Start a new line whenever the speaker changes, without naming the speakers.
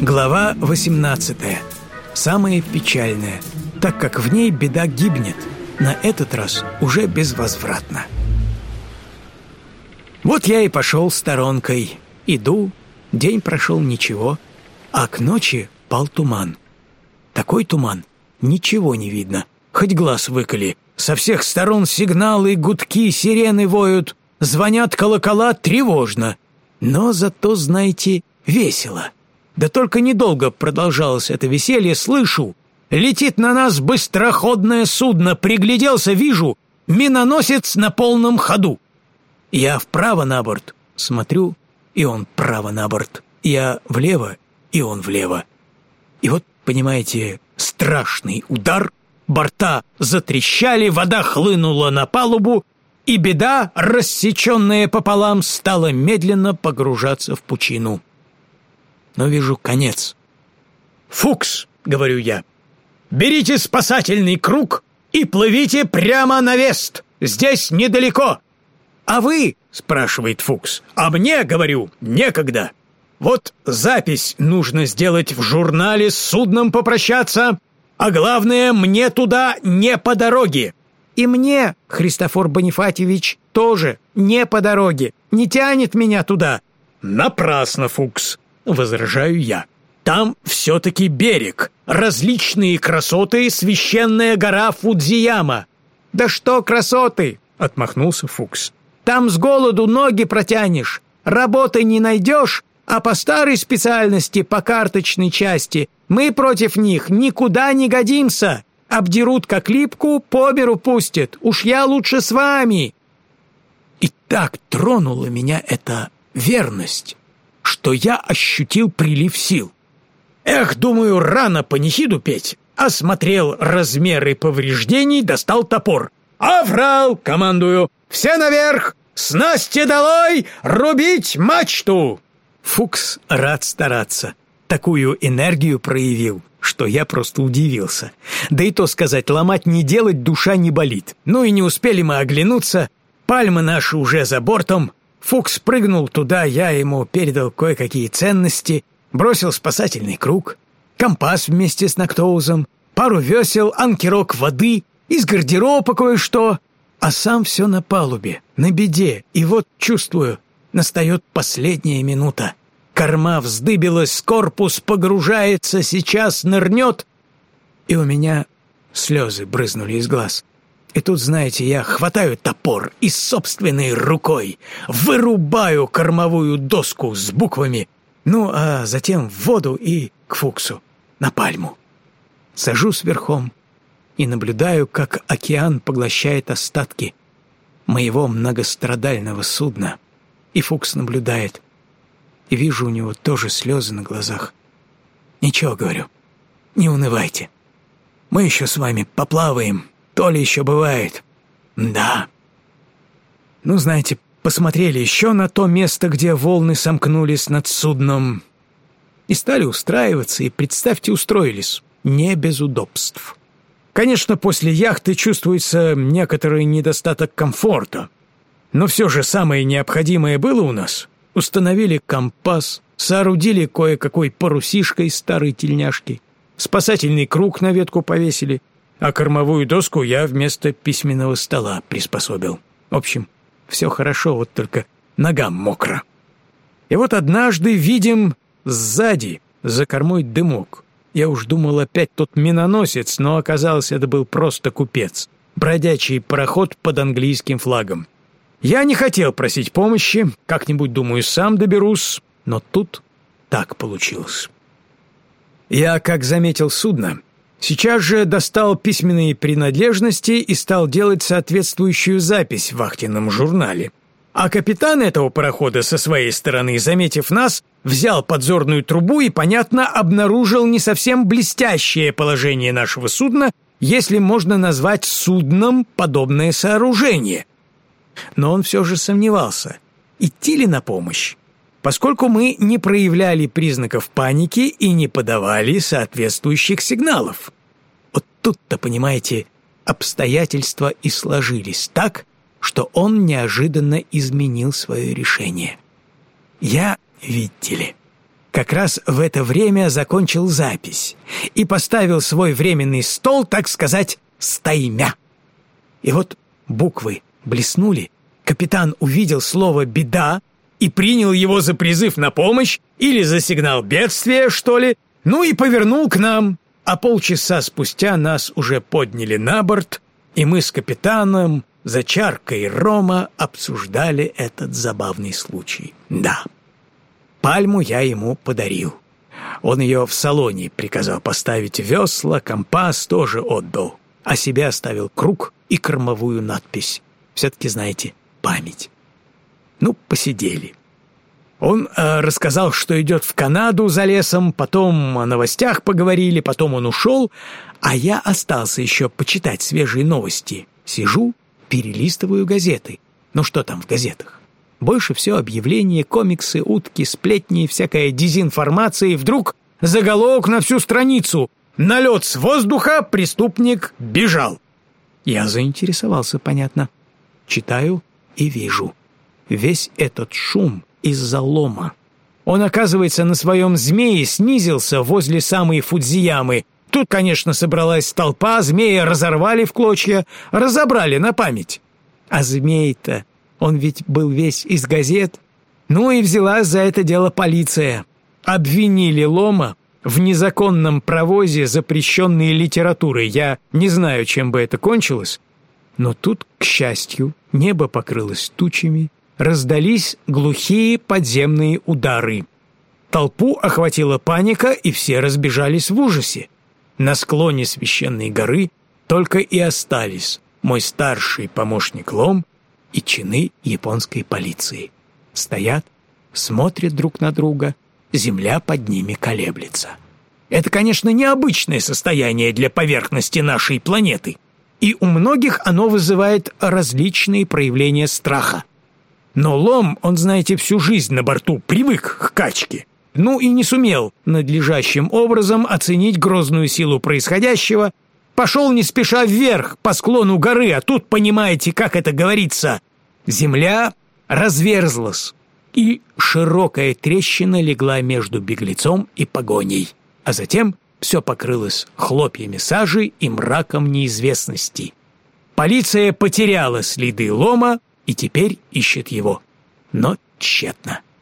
Глава 18. Самая печальная, так как в ней беда гибнет, на этот раз уже безвозвратно. Вот я и пошел сторонкой. Иду, день прошел ничего, а к ночи пал туман. Такой туман, ничего не видно, хоть глаз выколи. Со всех сторон сигналы, гудки, сирены воют, звонят колокола тревожно. Но зато, знаете, весело. Да только недолго продолжалось это веселье, слышу, летит на нас быстроходное судно, пригляделся, вижу, миноносец на полном ходу. Я вправо на борт смотрю, и он право на борт. Я влево, и он влево. И вот, понимаете, страшный удар, борта затрещали, вода хлынула на палубу, и беда, рассеченная пополам, стала медленно погружаться в пучину. Но вижу конец. «Фукс», — говорю я, — «берите спасательный круг и плывите прямо на Вест, здесь недалеко». «А вы?» — спрашивает Фукс. «А мне, — говорю, — некогда. Вот запись нужно сделать в журнале, с судном попрощаться, а главное, мне туда не по дороге». «И мне, Христофор Бонифатьевич, тоже не по дороге, не тянет меня туда». «Напрасно, Фукс», — возражаю я. «Там все-таки берег, различные красоты, священная гора Фудзияма». «Да что красоты!» — отмахнулся Фукс. «Там с голоду ноги протянешь, работы не найдешь, а по старой специальности, по карточной части, мы против них никуда не годимся. Обдерут как липку, по миру пустят. Уж я лучше с вами». И так тронула меня эта верность, что я ощутил прилив сил. Эх, думаю, рано панихиду петь. Осмотрел размеры повреждений, достал топор. «Аврал!» — командую. «Все наверх! Снасти долой! Рубить мачту!» Фукс рад стараться. Такую энергию проявил, что я просто удивился. Да и то сказать, ломать не делать, душа не болит. Ну и не успели мы оглянуться. Пальмы наши уже за бортом. Фукс прыгнул туда, я ему передал кое-какие ценности, бросил спасательный круг, компас вместе с Нактоузом, пару весел, анкерок воды, из гардероба кое-что, а сам все на палубе, на беде, и вот чувствую, настает последняя минута. Корма вздыбилась, корпус погружается, сейчас нырнет, и у меня слезы брызнули из глаз. И тут, знаете, я хватаю топор и собственной рукой вырубаю кормовую доску с буквами, ну, а затем в воду и к Фуксу, на пальму. Сажусь верхом и наблюдаю, как океан поглощает остатки моего многострадального судна. И Фукс наблюдает, и вижу у него тоже слезы на глазах. «Ничего, — говорю, — не унывайте. Мы еще с вами поплаваем, то ли еще бывает». «Да». Ну, знаете, посмотрели еще на то место, где волны сомкнулись над судном, и стали устраиваться, и, представьте, устроились, не без удобств. Конечно, после яхты чувствуется некоторый недостаток комфорта, но все же самое необходимое было у нас. Установили компас, соорудили кое-какой парусишкой старой тельняшки, спасательный круг на ветку повесили, а кормовую доску я вместо письменного стола приспособил. В общем, все хорошо, вот только нога мокра. И вот однажды видим сзади, за кормой дымок. Я уж думал опять тот миноносец, но оказалось, это был просто купец. Бродячий пароход под английским флагом. Я не хотел просить помощи, как-нибудь, думаю, сам доберусь, но тут так получилось. Я, как заметил судно, сейчас же достал письменные принадлежности и стал делать соответствующую запись в вахтенном журнале. А капитан этого парохода со своей стороны, заметив нас, взял подзорную трубу и, понятно, обнаружил не совсем блестящее положение нашего судна, если можно назвать судном подобное сооружение. Но он все же сомневался, идти ли на помощь, поскольку мы не проявляли признаков паники и не подавали соответствующих сигналов. Вот тут-то, понимаете, обстоятельства и сложились так, что он неожиданно изменил свое решение. Я, видите ли, как раз в это время закончил запись и поставил свой временный стол, так сказать, стаймя. И вот буквы блеснули, капитан увидел слово «беда» и принял его за призыв на помощь или за сигнал бедствия, что ли, ну и повернул к нам. А полчаса спустя нас уже подняли на борт, и мы с капитаном за чаркой рома обсуждали этот забавный случай. Да. Пальму я ему подарил. Он ее в салоне приказал поставить, весла, компас тоже отдал, а себе оставил круг и кормовую надпись. Все-таки, знаете, память. Ну, посидели. Он рассказал, что идет в Канаду за лесом, потом о новостях поговорили, потом он ушел, а я остался еще почитать свежие новости. Сижу, перелистываю газеты. Ну, что там в газетах? Больше всего объявления, комиксы, утки, сплетни, всякая дезинформация, и вдруг заголовок на всю страницу. «Налет с воздуха, преступник бежал». Я заинтересовался, понятно. Читаю и вижу. Весь этот шум из-за лома. Он, оказывается, на своем змее снизился возле самой Фудзиямы. Тут, конечно, собралась толпа, змея разорвали в клочья, разобрали на память. А змей-то... Он ведь был весь из газет. Ну и взялась за это дело полиция. Обвинили Лома в незаконном провозе запрещенной литературы. Я не знаю, чем бы это кончилось. Но тут, к счастью, небо покрылось тучами, раздались глухие подземные удары. Толпу охватила паника, и все разбежались в ужасе. На склоне священной горы только и остались мой старший помощник Лом и чины японской полиции. Стоят, смотрят друг на друга, земля под ними колеблется. Это, конечно, необычное состояние для поверхности нашей планеты, и у многих оно вызывает различные проявления страха. Но Лом, он, знаете, всю жизнь на борту привык к качке, ну и не сумел надлежащим образом оценить грозную силу происходящего. Пошел не спеша вверх по склону горы, а тут, понимаете, как это говорится, земля разверзлась, и широкая трещина легла между беглецом и погоней, а затем все покрылось хлопьями сажи и мраком неизвестности. Полиция потеряла следы Лома и теперь ищет его, но тщетно.